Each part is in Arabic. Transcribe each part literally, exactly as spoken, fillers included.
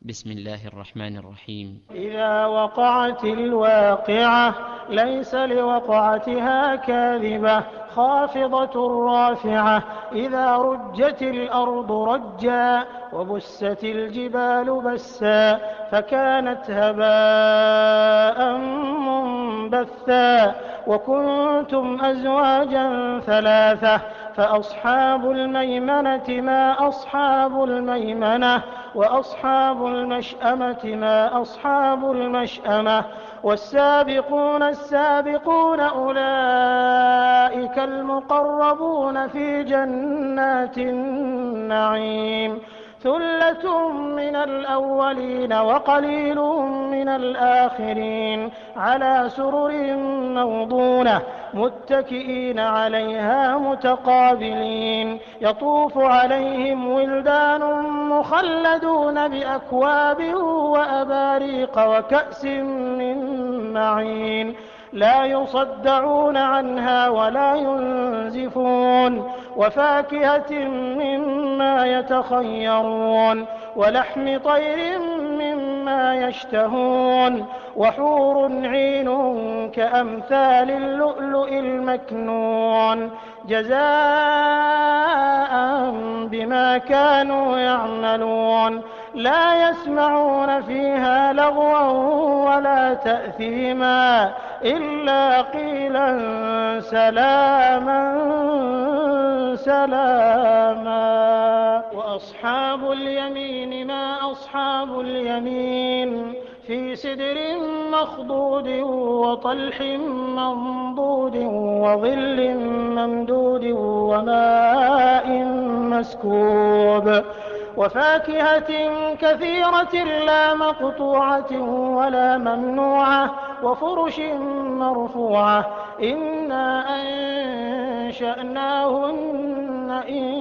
بسم الله الرحمن الرحيم. إذا وقعت الواقعة ليس لوقعتها كاذبة خافضة رافعة إذا رجت الأرض رجا وبست الجبال بسا فكانت هباء منبثا وكنتم أزواجا ثلاثة فأصحاب الميمنة ما أصحاب الميمنة وأصحاب المشأمة ما أصحاب المشأمة والسابقون السابقون أولئك المقربون في جنات النعيم ثلة من الأولين وقليل من الآخرين على سرر موضونة متكئين عليها متقابلين يطوف عليهم ولدان مخلدون بأكواب وأباريق وكأس من معين لا يصدعون عنها ولا ينزفون وفاكهة مما يتخيرون ولحم طير مما يشتهون وحور عين كأمثال اللؤلؤ المكنون جزاء بما كانوا يعملون لا يسمعون فيها لغوا ولا تأثيما إلا قيلا سلاما سلاما وأصحاب اليمين ما أصحاب اليمين في سدر مخضود وطلح منضود وظل ممدود وماء مسكوب وفاكهة كثيرة لا مقطوعة ولا ممنوعة وفرش مرفوعة إنا أنشأناهن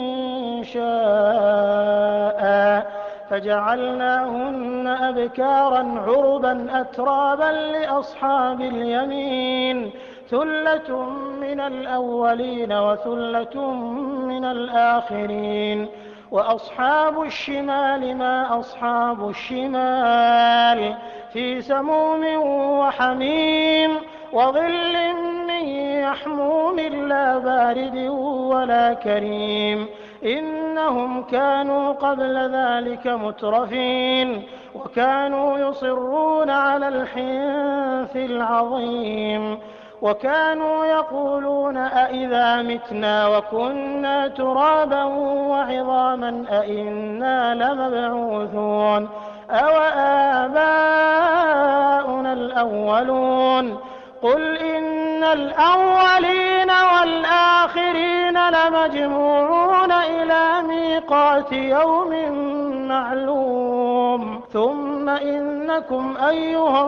إنشاء فجعلناهن أبكارا عربا أترابا لأصحاب اليمين ثلة من الأولين وثلة من الآخرين وأصحاب الشمال ما أصحاب الشمال في سموم وحميم وظل من يحموم لا بارد ولا كريم إنهم كانوا قبل ذلك مترفين وكانوا يصرون على الحنث العظيم وكانوا يقولون أئذا متنا وكنا ترابا وعظاما أئنا لمبعوثون أوآباؤنا الأولون قل إن الأولين والآخرين لمجموعون إلى ميقات يوم معلوم ثم إنكم أيها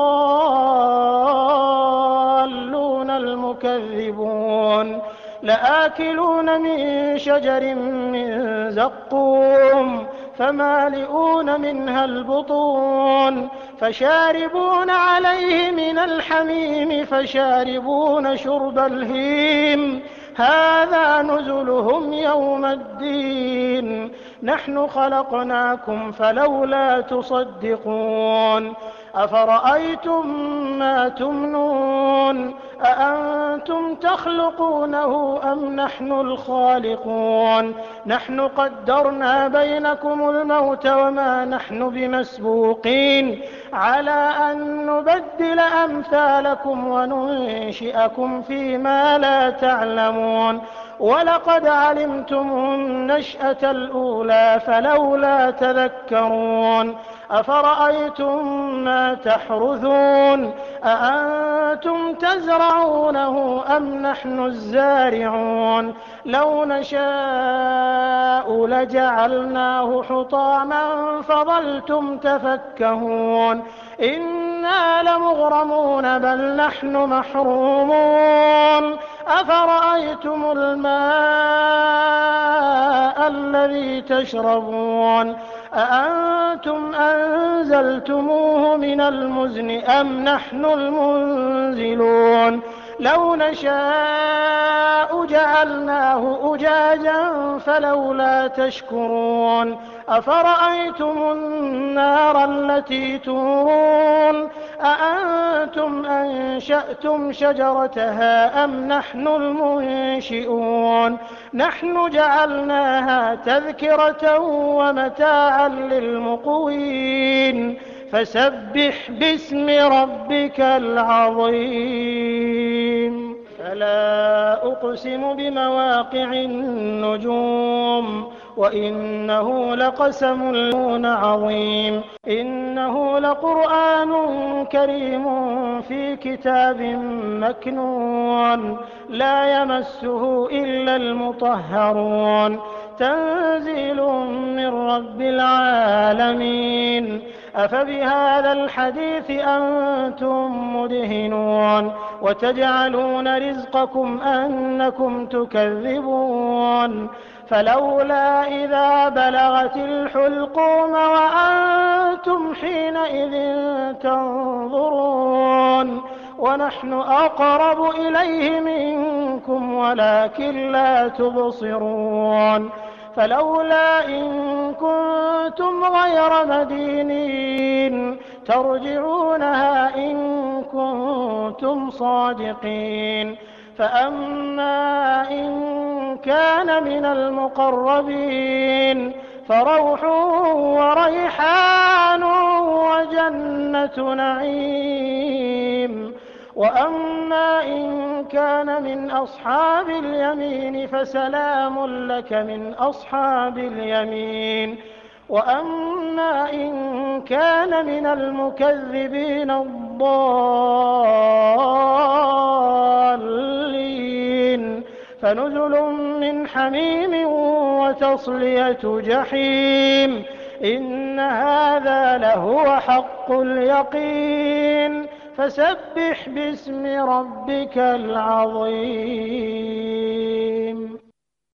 الضالون المكذبون لآكلون من شجر من زقوم فمالئون منها البطون فشاربون عليه من الحميم فشاربون شرب الهيم هذا نزلهم يوم الدين نحن خلقناكم فلولا تصدقون أفرأيتم ما تمنون أأنتم تخلقونه أم نحن الخالقون نحن قدرنا بينكم الموت وما نحن بمسبوقين على أن نبدل أمثالكم وننشئكم فيما لا تعلمون ولقد علمتم النشأة الأولى فلولا تذكرون أفرأيتم ما تحرثون أأنتم تزرعونه أم نحن الزارعون لو نشاء لجعلناه حطاما فظلتم تفكهون إنا لمغرمون بل نحن محرومون أفرأيتم الماء الذي تشربون أأنتم أنزلتموه من المزن أم نحن المنزلون لو نشاء جعلناه أجاجا فلولا تشكرون أفرأيتم النار التي تورون أأنتم أنشأتم شجرتها أم نحن المنشئون نحن جعلناها تذكرة ومتاعا للمقوين فسبح باسم ربك العظيم فلا أقسم بمواقع النجوم وإنه لقسم عظيم إنه لقرآن كريم في كتاب مكنون لا يمسه إلا المطهرون تنزيل من رب العالمين أفبهذا الحديث أنتم مدهنون وتجعلون رزقكم أنكم تكذبون فلولا إذا بلغت الحلقوم وأنتم حينئذ تنظرون ونحن أقرب إليه منكم ولكن لا تبصرون فلولا إن كنتم غير مدينين ترجعونها إن كنتم صادقين فأما إن كان من المقربين فروح وريحان وجنة نعيم وأما إن كان من أصحاب اليمين فسلام لك من أصحاب اليمين وأما إن كان من المكذبين الضالين فنزل من حميم وتصلية جحيم إن هذا لهو حق اليقين فسبح باسم ربك العظيم